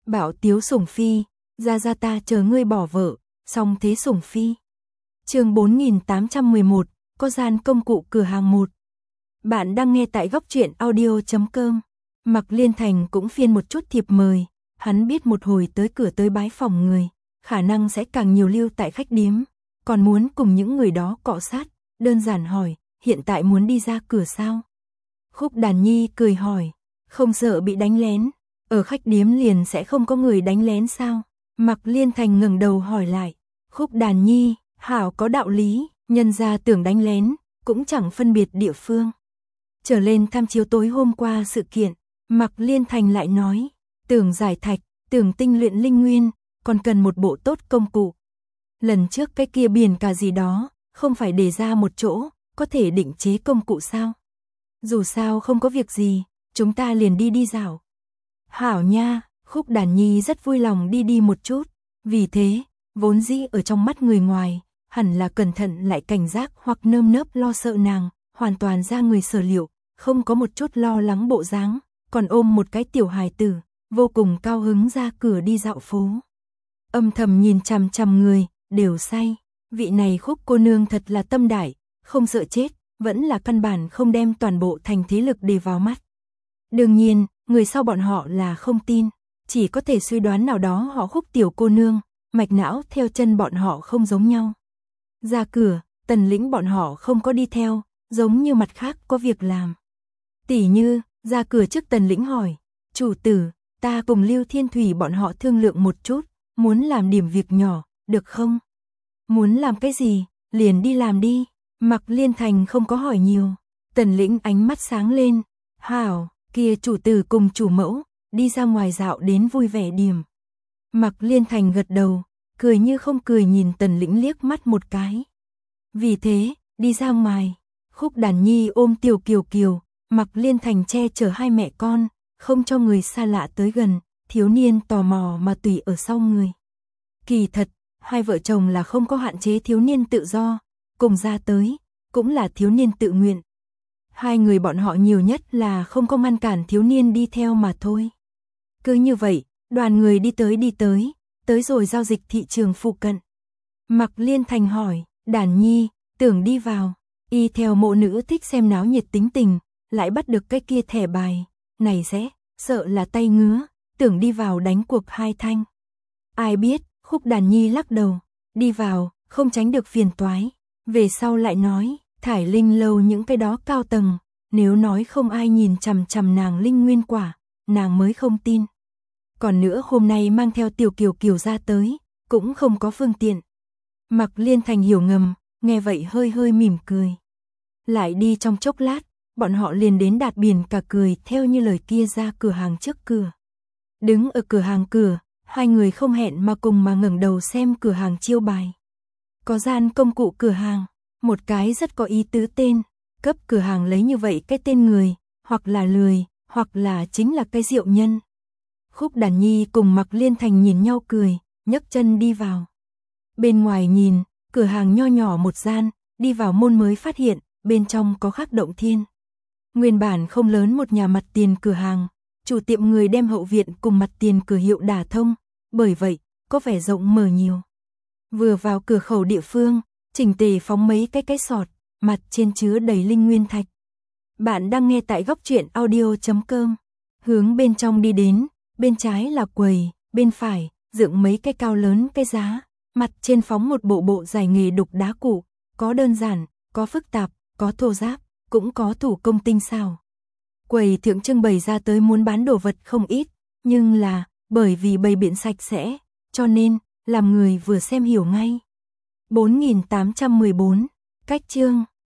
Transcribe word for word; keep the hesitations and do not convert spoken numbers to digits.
Bảo Tiếu Sủng Phi, ra ra ta chờ ngươi bỏ vợ, song thế Sủng Phi. Chương bốn nghìn tám trăm mười một, có gian công cụ cửa hàng một. Bạn đang nghe tại góc truyện audio chấm com. Mạc Liên Thành cũng phiên một chút thiệp mời, hắn biết một hồi tới cửa tới bái phòng người, khả năng sẽ càng nhiều lưu tại khách điếm, còn muốn cùng những người đó cọ sát, đơn giản hỏi, hiện tại muốn đi ra cửa sao? Khúc Đàn Nhi cười hỏi, không sợ bị đánh lén, ở khách điếm liền sẽ không có người đánh lén sao? Mạc Liên Thành ngẩng đầu hỏi lại, Khúc Đàn Nhi, hảo có đạo lý, nhân ra tưởng đánh lén, cũng chẳng phân biệt địa phương. Trở lên tham chiếu tối hôm qua sự kiện, Mạc Liên Thành lại nói, tưởng giải thạch, tưởng tinh luyện linh nguyên, còn cần một bộ tốt công cụ. Lần trước cái kia biển cả gì đó, không phải để ra một chỗ, có thể định chế công cụ sao? Dù sao không có việc gì, chúng ta liền đi đi dạo. Hảo nha, Khúc Đàn Nhi rất vui lòng đi đi một chút, vì thế, vốn dĩ ở trong mắt người ngoài, hẳn là cẩn thận lại cảnh giác hoặc nơm nớp lo sợ nàng, hoàn toàn ra người sở liệu, không có một chút lo lắng bộ dáng, còn ôm một cái tiểu hài tử, vô cùng cao hứng ra cửa đi dạo phố. Âm thầm nhìn chằm chằm người, đều say, vị này Khúc cô nương thật là tâm đại, không sợ chết, vẫn là căn bản không đem toàn bộ thành thế lực để vào mắt. Đương nhiên, người sau bọn họ là không tin, chỉ có thể suy đoán nào đó họ Khúc tiểu cô nương, mạch não theo chân bọn họ không giống nhau. Ra cửa, Tần Lĩnh bọn họ không có đi theo, giống như mặt khác có việc làm. Tỉ như, ra cửa trước Tần Lĩnh hỏi, chủ tử, ta cùng Lưu Thiên Thủy bọn họ thương lượng một chút, muốn làm điểm việc nhỏ, được không? Muốn làm cái gì, liền đi làm đi. Mạc Liên Thành không có hỏi nhiều, Tần Lĩnh ánh mắt sáng lên, hảo, kia chủ tử cùng chủ mẫu, đi ra ngoài dạo đến vui vẻ điểm. Mạc Liên Thành gật đầu, cười như không cười nhìn Tần Lĩnh liếc mắt một cái. Vì thế, đi ra ngoài, Khúc Đàn Nhi ôm Tiểu Kiều Kiều, Mạc Liên Thành che chở hai mẹ con, không cho người xa lạ tới gần, thiếu niên tò mò mà tùy ở sau người. Kỳ thật, hai vợ chồng là không có hạn chế thiếu niên tự do, cùng ra tới, cũng là thiếu niên tự nguyện. Hai người bọn họ nhiều nhất là không có ngăn cản thiếu niên đi theo mà thôi. Cứ như vậy, đoàn người đi tới đi tới, tới rồi giao dịch thị trường phụ cận. Mạc Liên Thành hỏi, Đàn Nhi, tưởng đi vào, y theo mộ nữ thích xem náo nhiệt tính tình, lại bắt được cái kia thẻ bài, này sẽ, sợ là tay ngứa, tưởng đi vào đánh cuộc hai thanh. Ai biết, Khúc Đàn Nhi lắc đầu, đi vào, không tránh được phiền toái. Về sau lại nói, Thải Linh lâu những cái đó cao tầng, nếu nói không ai nhìn chằm chằm nàng linh nguyên quả, nàng mới không tin. Còn nữa hôm nay mang theo Tiểu Kiều Kiều ra tới, cũng không có phương tiện. Mạc Liên Thành hiểu ngầm, nghe vậy hơi hơi mỉm cười. Lại đi trong chốc lát, bọn họ liền đến Đạt Biển cả cười theo như lời kia ra cửa hàng trước cửa. Đứng ở cửa hàng cửa, hai người không hẹn mà cùng mà ngẩng đầu xem cửa hàng chiêu bài. Có gian công cụ cửa hàng, một cái rất có ý tứ tên, cấp cửa hàng lấy như vậy cái tên người, hoặc là lười, hoặc là chính là cái diệu nhân. Khúc Đàn Nhi cùng Mạc Liên Thành nhìn nhau cười, nhấc chân đi vào. Bên ngoài nhìn, cửa hàng nho nhỏ một gian, đi vào môn mới phát hiện, bên trong có khắc động thiên. Nguyên bản không lớn một nhà mặt tiền cửa hàng, chủ tiệm người đem hậu viện cùng mặt tiền cửa hiệu đả thông, bởi vậy, có vẻ rộng mở nhiều. Vừa vào cửa khẩu địa phương, chỉnh tề phóng mấy cái cái sọt, mặt trên chứa đầy linh nguyên thạch. Bạn đang nghe tại góc truyện audio chấm com. Hướng bên trong đi đến, bên trái là quầy, bên phải, dựng mấy cái cao lớn cái giá, mặt trên phóng một bộ bộ giải nghề đục đá cụ, có đơn giản, có phức tạp, có thô ráp, cũng có thủ công tinh xảo. Quầy thượng trưng bày ra tới muốn bán đồ vật không ít, nhưng là, bởi vì bày biện sạch sẽ, cho nên, làm người vừa xem hiểu ngay. bốn nghìn tám trăm mười bốn, cách chương.